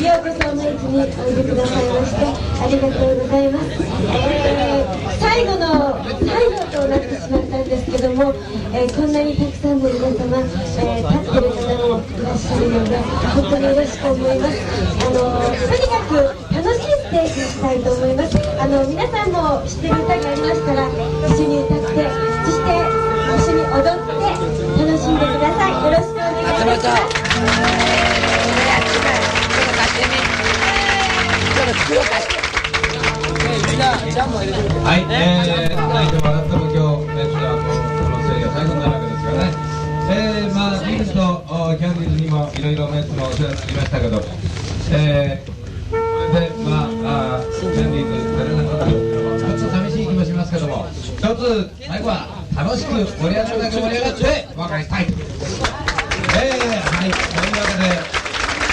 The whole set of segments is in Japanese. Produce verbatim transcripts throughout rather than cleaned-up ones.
ようこそお前においでくださいましてありがとうございます。えー、最後の最後となってしまったんですけども、えー、こんなにたくさんの皆様、えー、立ってる方もいらっしゃるので本当に嬉しく思います。あのとにかく楽しいステージにしたいと思います。あの皆さんも知ってる歌がありましたら一緒に歌って、そして一緒に踊って楽しんでください。よろしくお願いします。 はい、えー、大丈夫だったら今日、えー、あのこのセリア最後になるわけですからね。えー、まあビールズとキャンディーズにもいろいろメッツもお世話になりましたけど、えー、これでまああキャンディーズ出れなかったちょっと寂しい気もしますけども、一つ最後は楽しく盛り上がるだけ盛り上がってお別れしたい。えー、はい、というわけで。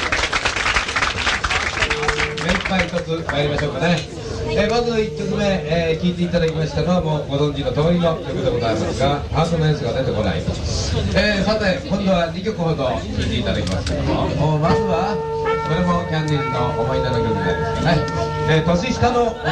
目いっぱい一つ参りましょうかね。えー、まずいっきょくめ、えー、聴いていただきましたのはもうご存知の通りの曲でございますが、ハートのエースが出てこないと、えー、さて今度はにきょくほど聴いていただきますけども、まずはこれもキャンディーズの思い出の曲になりますかね。えー、年下の男の子。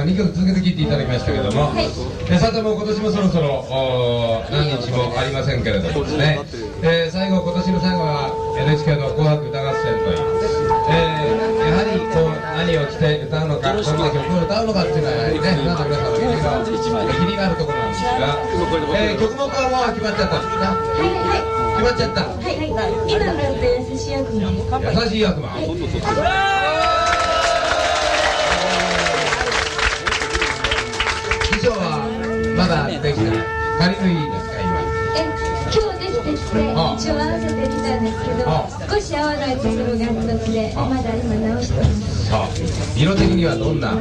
にきょく続けて聴いていただきましたけれども、 はいえさても今年もそろそろおー何日もありませんけれどもですね、えー最後、今年の最後は エヌエイチケー の紅白歌合戦という、えーやはりこう何を着て歌うのか、どんな曲を歌うのかっていうのはやはりね、ファンの皆さんもいろいろ気になるところなんですが、えー曲目はもう決まっちゃったんですか？ はいはい決まっちゃった。 はいはい今の歌優しい悪魔です優しい悪魔。衣装はまだできてない。仮縫いですか今？ え今日できてきてあ一応合わせてみたんですけどあ少し合わないところがあったのであまだ今直してますさあ、色的にはどんな？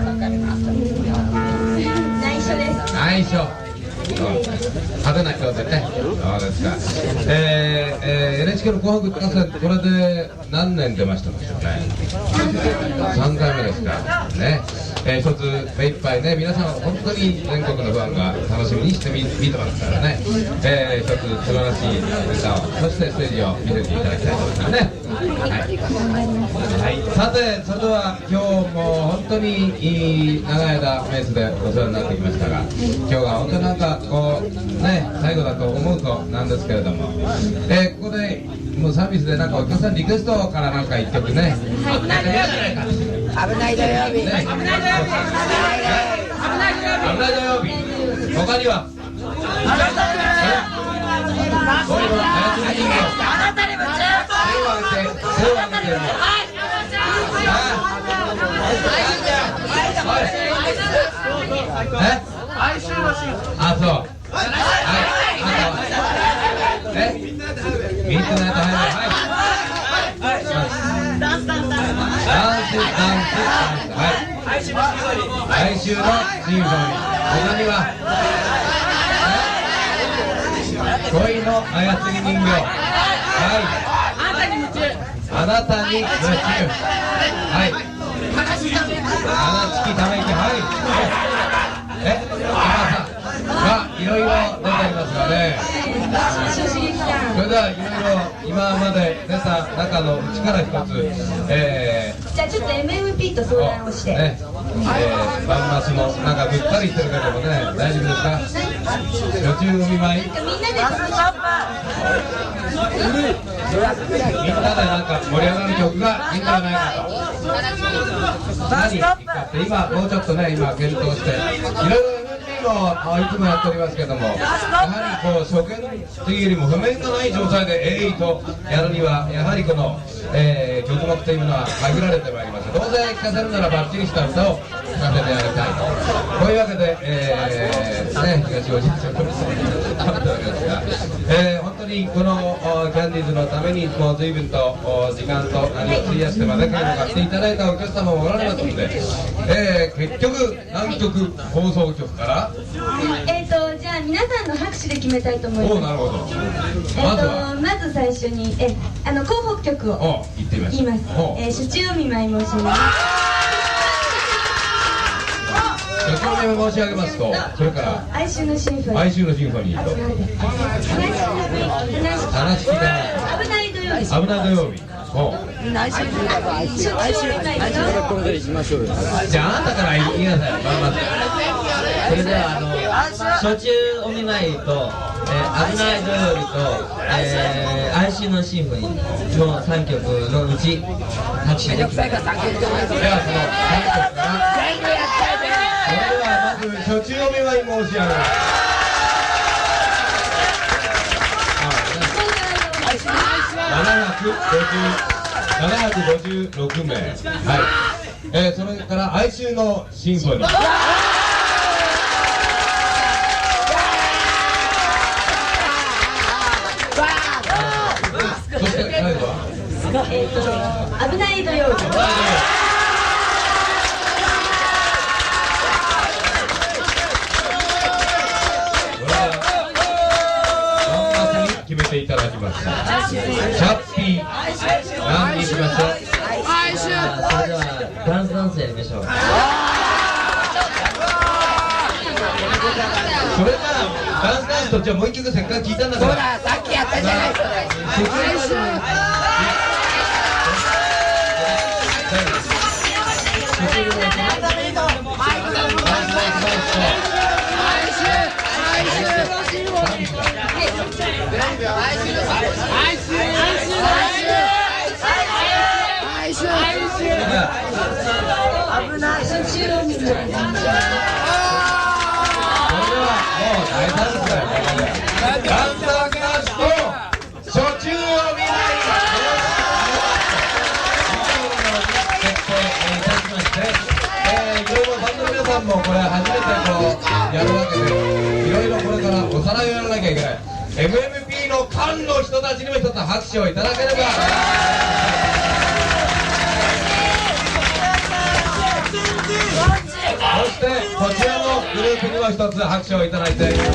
内緒です内緒。派手な色でね。そうですか。えーえー、エヌエイチケー の紅白歌合戦、これで何年出ましたでしょうね。さんかいめですか。ね。えー、一つ目いっぱいね、皆さん本当に全国のファンが楽しみにしてみ見てますからね。えー、一つ素晴らしい歌を、そしてステージを見せていただきたいと思いますね。はい。はい、さて、それでは今日も本当にいい長い間メイスでお世話になってきましたが、今日は本当になんかこうね、最後だと思うとなんですけれども、えー、ここでもうサービスでなんかお客さんリクエストからなんか一曲ね、 はいなんかいいじゃないか。 危ない土曜日。 ね、危ない土曜日。危ない土曜日。他には。こういうの操り人形。手を挙げて、手を挙げてるの。え？あ、そう。はい。あと。え？ミッドナイトハイライト。はい。ダンスダンスダンス。ダンスダンスダンス。はい。来週のシンフォニー。来週のシンフォニー。他には。恋の操り人形。はい。あなたに夢中。あなたに夢中。はい。鼻つきため息。はい。え、今さんがいろいろ出ていますがね。それではいろいろ今まで出た中のうちから一つ、えー、 じゃあちょっと エムエムピー と相談をして、 ね、えー、バンマスもなんかぐったりしてるけどもね、大丈夫ですか？予中お見舞い。 みんなで楽しみんなでなんか盛り上がる曲がいいんじゃないかと。何いいかって今もうちょっとね、今検討していろいろ エムエムピー もいつもやっておりますけども、やはりこう初見というよりも譜面がない状態でえいとやるにはやはりこの、えー、曲目というのは限られてまいります。どうせ聴かせるならバッチリした歌を聴かせてやりたいと。こういうわけで、えー、ね、東おじいちゃんと頑張っておりますが、えー、本当にこのキャンディーズのためにもう随分と時間と何を費やしてまで買っていただいたお客様もおられますので、えー、結局南極放送局からえっとじゃあ皆さんの拍手で決めたいと思います。 おお、なるほど。 えまずはっとまず最初にえあの候補曲をお言ってみましょう。 言います。 おえー、初中お見舞い申し上げます。 初中お見舞い申し上げますと、それから哀愁のシンフォニー。 哀愁のシンフォニーと話聞かない。 危ない土曜日。 危ない土曜日。お初中お見舞いとじゃああなたから言いなさい。まずそれではあの初中お見舞いと、えー、危ない土曜日と、えー、哀愁のシンフォニーのさんきょくのうち拍手で決めた。 ではそのさんきょくからそれではまず初中お見舞い申し上げます。ななひゃくごじゅうろくめい、はい、えー、それから哀愁のシンフォニー、そして最後はえっと危ない土曜日。 決めていただきました。シャッピー何にしましょう。 それではダンスダンスやりましょう。 それならダンスダンスとじゃあもう一曲せっかく聞いたんだから。ほらさっきやったじゃない。それ危ない。そっちを見て。 これはもう大胆ですよ。ランタンガスと初中を見ない決定いたしまして、えー、いろいろファンの皆さんもこれ初めてこうやるわけで、いろいろこれからおさらいをやらなきゃいけない。 エムエムピー の間の人たちにも一つ拍手をいただければ。そしてこちらのグループにも一つ拍手をいただいて、それで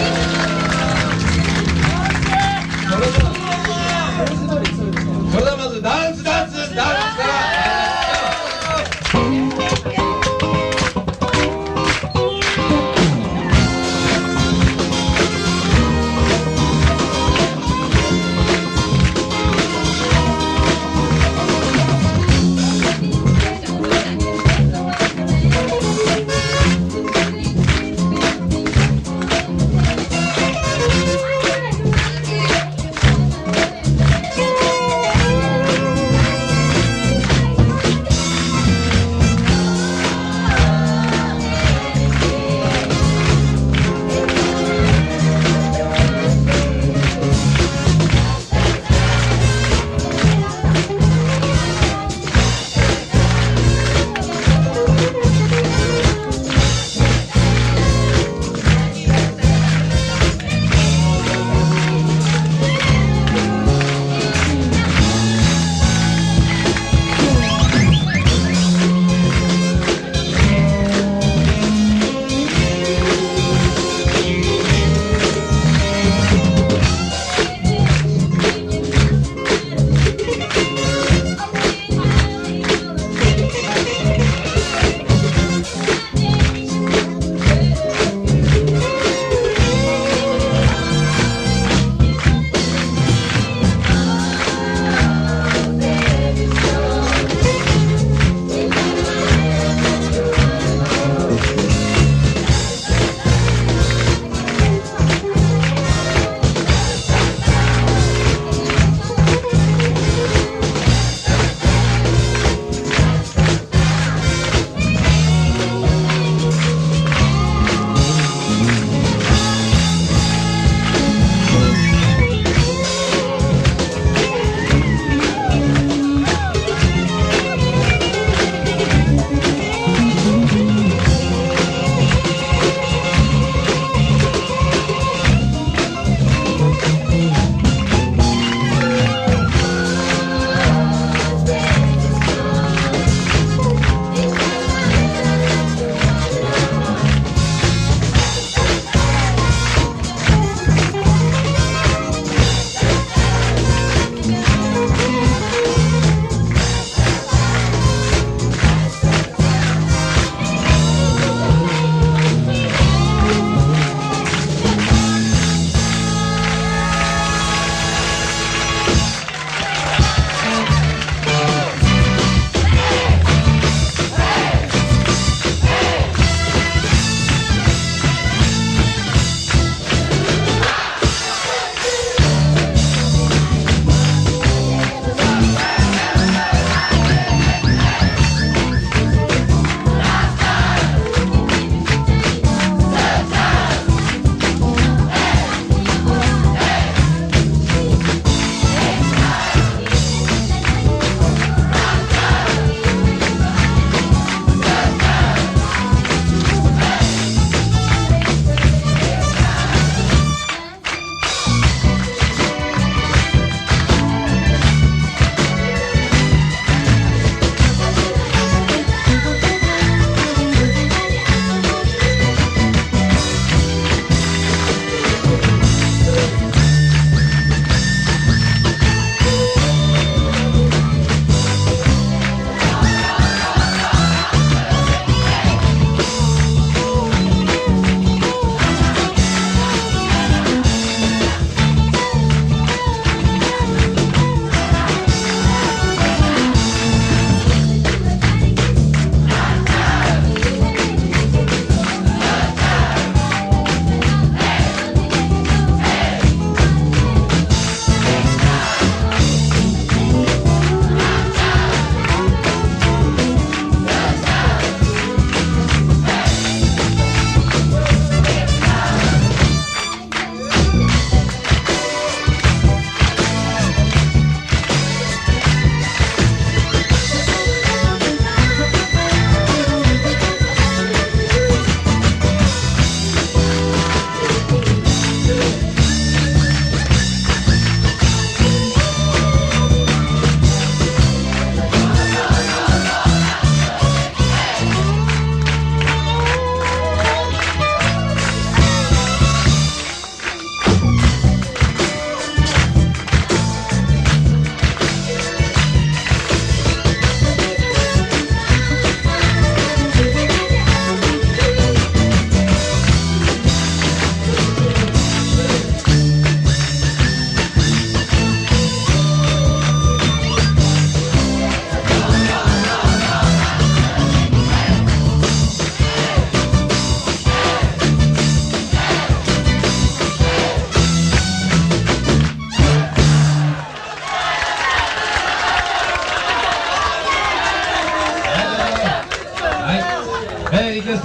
はそれではまずダンスダンスダンスから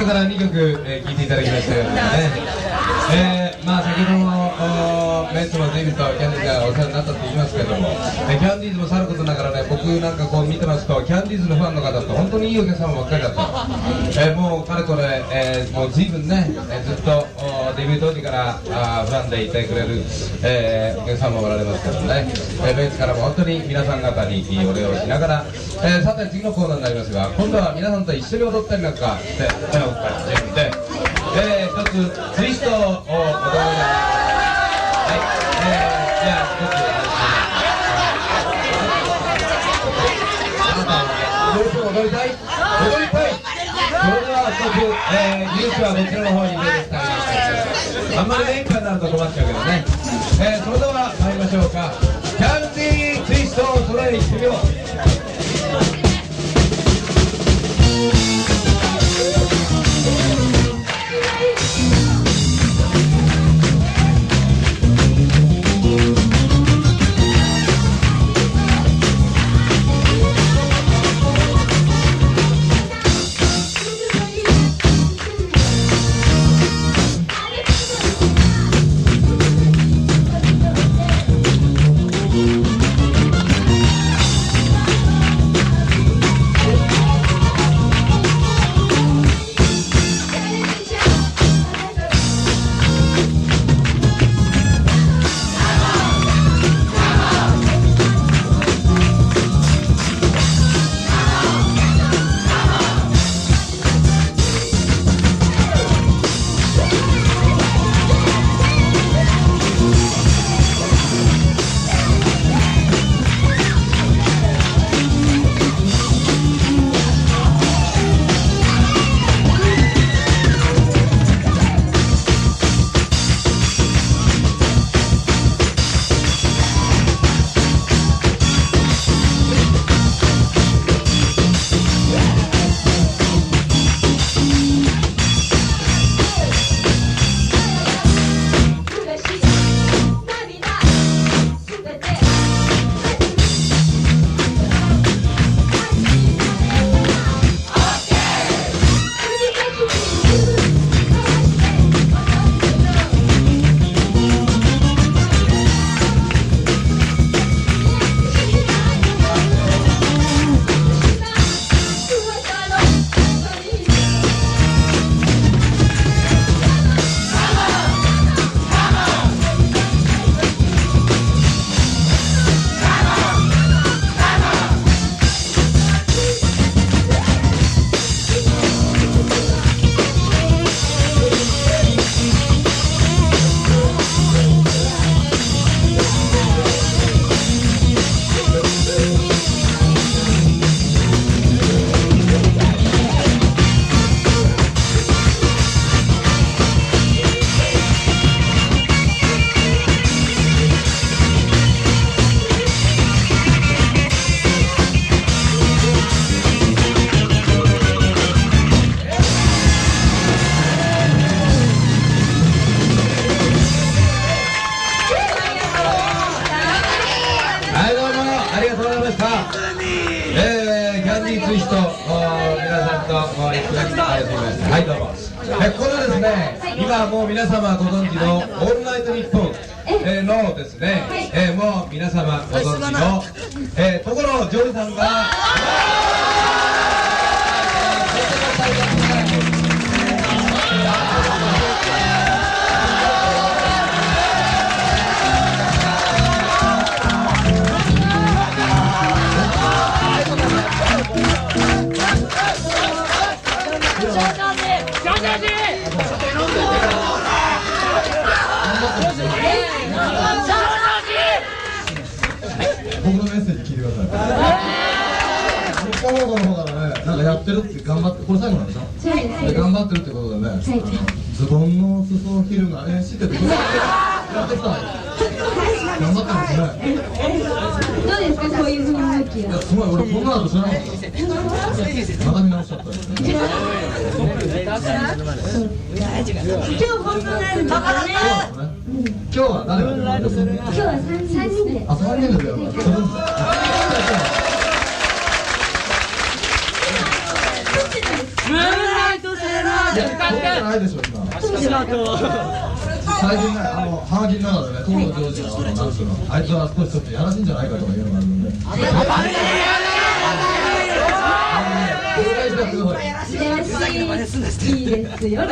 からにきょく、えー、聴いていただきましたけどもね、えー、まあ先ほどのメンツも随分とキャンディーズがお世話になったって言いますけども、えー、キャンディーズもさることながらね、僕なんかこう見てますとキャンディーズのファンの方って本当にいいお客様ばっかりだった、えー、もうかれこれ、えー、もう随分ね、えー、ずっとデビュー当時からあファンでいてくれる、えー、お客様もおられますけどね、えー、ベンツからも本当に皆さん方にお礼をしながら、えー、さて次のコーナーになりますが、今度は皆さんと一緒に踊ったりなんかして手を打ったりしてで、えー、一つツイストを踊りながら、はい、えー、じゃあ一つ踊り踊りたい踊りたい、それでは一つ、えー、技術はどちらの方に出てきたりして、あんまり演歌になると困っちゃうけどね、えー、それでは参りましょうか。キャンディーツイストをそれいってみよう。はい、どうも。えここでですね、今もう皆様ご存知の「オールナイトニッポン」えーのですね、えーもう皆様ご存知の、えー、所ジョージさんが僕のメッセージ聞いてください。日本放送の方からね、なんかやってるって頑張って、これ最後なんでしょ？ そうです。 で頑張ってるってことでね、ズボンの裾を切るが、えー、知ってて、やってきた。頑張ってますね。 どうですか、こういう雰囲気いや、 は。 すごい、俺こんなの知らなかった。また見直しちゃった。 今日本当なんですかね。 今日は誰が出ますか？ 今日は三三人で。 あ、三人で出ます。 ムーンライトセーラーじゃないでしょ今。最近ね、あのハーギンの中でね、東野ジョージのあのなんつうの、あいつは少しちょっとやらしいんじゃないかとかいうのがあるんで。 やらしいいいですよ。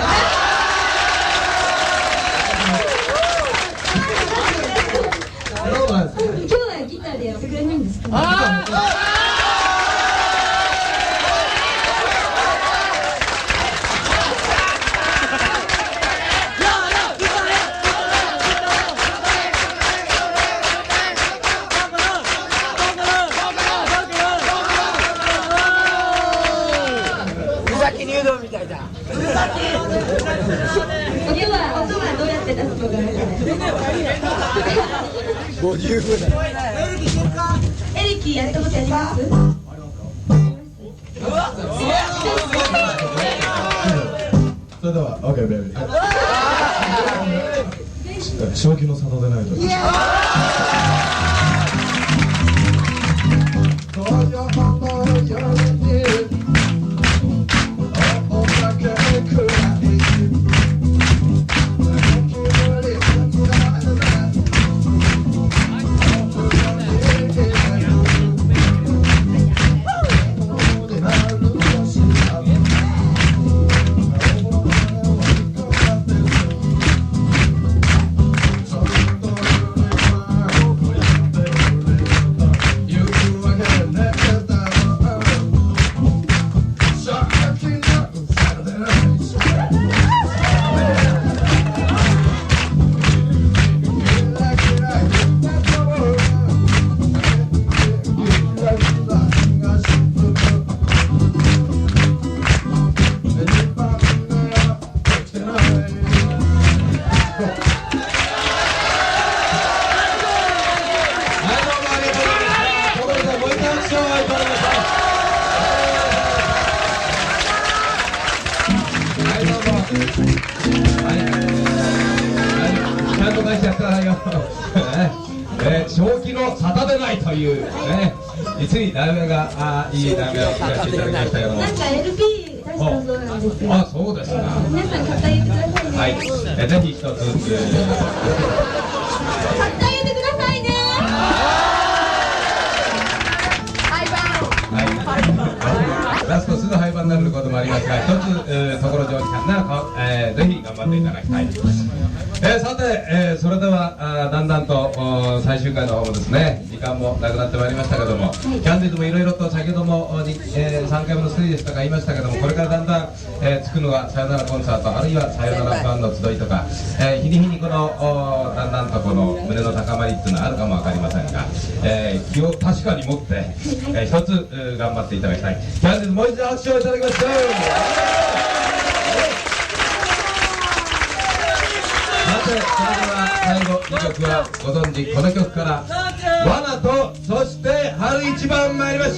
今日はギターでやってくれないんですか？音は音はどうやって出すのかな。ごじゅうぐらい。エレキやったことあります？ それでは OK ベイビー。正気の沙汰でないと。 正気の沙汰でないというね、実に題名があいい題名を聞かせていただきましたけども、 なんか エルピー 出したそうなんですよ。 あ、そうですか。 皆さん買ってあげてくださいね。 はい、えぜひ一つ、えー、 買ってあげてくださいね。 はい、ラストすぐ廃盤になることもありますが、一つ、えー、ところジョージさんなら、えー、ぜひ頑張っていただきたい。えー、さて、えー、それではあだんだんと最終回の方もですね、時間もなくなってまいりましたけども、はい、キャンディーズもいろいろと先ほども、えー、さんかいめのステージでしたか言いましたけども、これからだんだん、えー、作るのがさよならコンサート、あるいはさよならファンの集いとか、えー、日に日にこのだんだんとこの胸の高まりっていうのはあるかもわかりませんが、えー、気を確かに持って、えー、一つ、えー、頑張っていただきたい。キャンディーズもう一度拍手をいただきましょう。それでは最後にきょくはご存知この曲から「罠」とそして「春一番」参りましょう。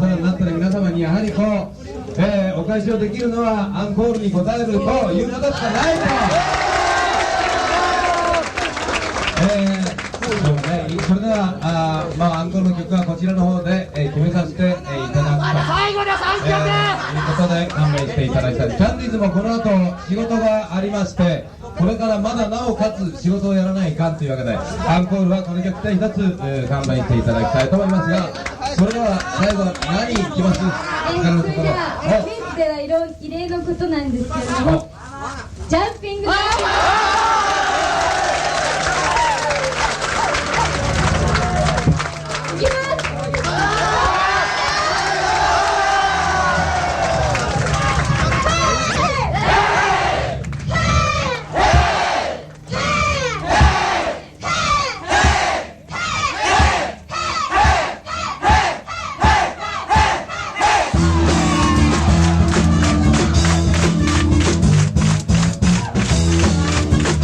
大人になったら皆様にやはりこう、えーお返しをできるのはアンコールに応えるということしかないと、えーそうね、それではあー、まあ、アンコールの曲はこちらの方で、えー決めさせて、えーいただくと、最後のさんきょく、えー、いうことで勘弁していただきたい。キャンディーズもこの後仕事がありまして、これからまだなおかつ仕事をやらないかんというわけで、アンコールはこの曲で一つ、えー勘弁していただきたいと思いますが、それでは最後何いきます？ えー、それでは、えー、クイズでは異論異例のことなんですけれども、ジャンピングジャンプいきます。 「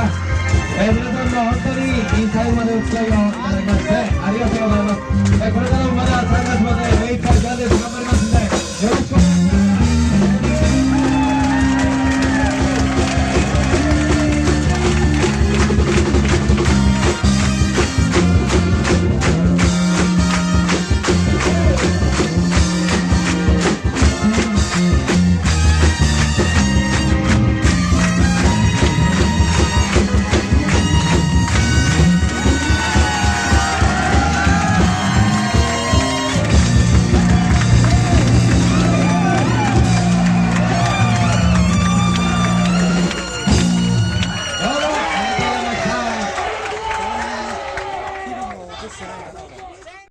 えー、皆さんも本当に最後までお付き合いをいただきましてありがとうございます。えー、これからもまださんがつまで